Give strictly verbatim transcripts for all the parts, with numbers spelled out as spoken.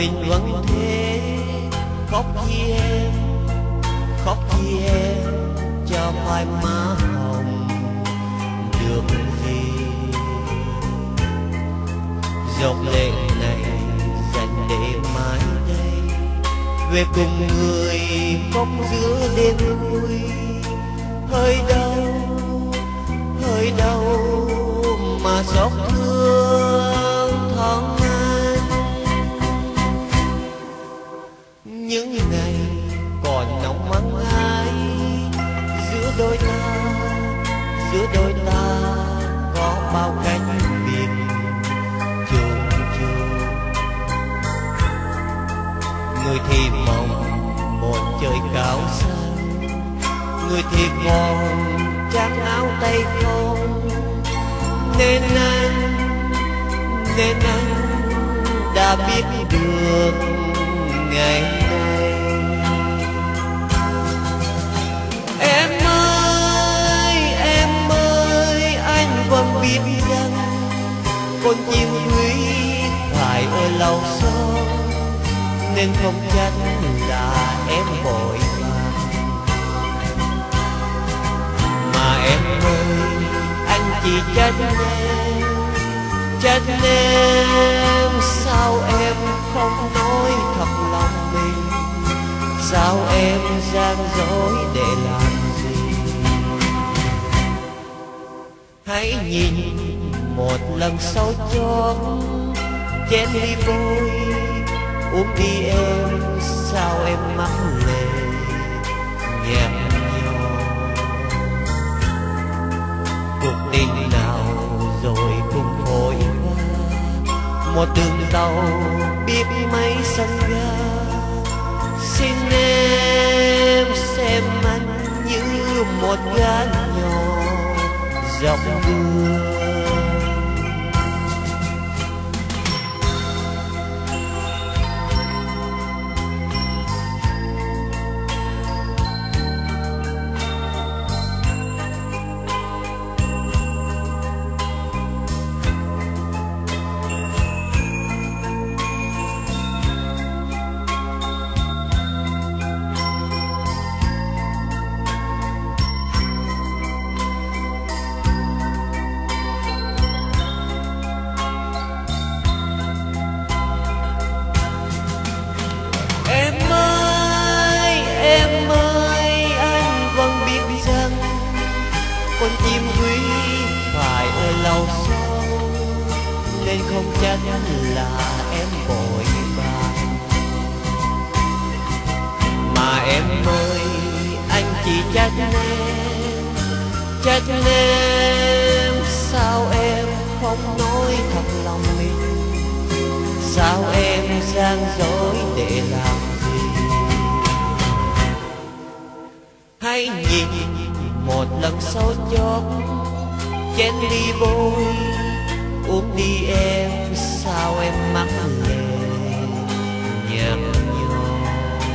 mình vẫn thế, khóc vì em, khóc vì em cho phai má hồng được gì. Giọt lệ này dành để mãi đây, về cùng người khóc giữa đêm vui. Hơi đau, hơi đau mà xót thương thoáng anh. Những ngày còn nóng mắng ai giữa đôi ta, giữa đôi ta có bao cánh biệt chôn chôn. Người thì mong một trời cao xanh, người thì còn trắng áo tay không. Nên anh, nên anh đã biết được ngày nay. Em ơi, em ơi, anh vẫn biết rằng con chim quý phải ở lâu sâu, nên không chắc là em vội vàng. Mà em ơi, anh chỉ trách em, trách em sao em không nói thật lòng mình, sao em gian dối để làm gì. Hãy nhìn một lần sau chót chén ly vôi, uống đi em, sao em mắc lệ nhạt nhòa. Cuộc tình nào rồi cũng vội qua, một đường tàu biết mấy sân ga. Xin em xem anh như một gã nhỏ dọc đường. Con chim quý phải ở lâu sâu, nên không chắc là em vội vàng. Mà em ơi, anh chỉ trách em, trách em sao em không nói thật lòng mình, sao em gian dối để làm gì. Hãy nhìn một lần sau chót chén ly vôi, uống đi em, sao em mắc lệ nhạt nhòa.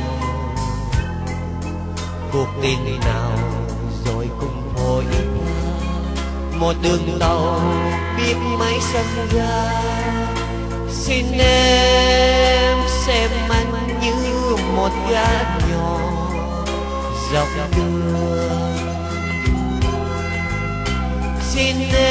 Cuộc tình nào rồi cũng vội qua, một đường tàu biết mấy sân ga. Xin em xem anh như một gã nhỏ dọc đường. Xin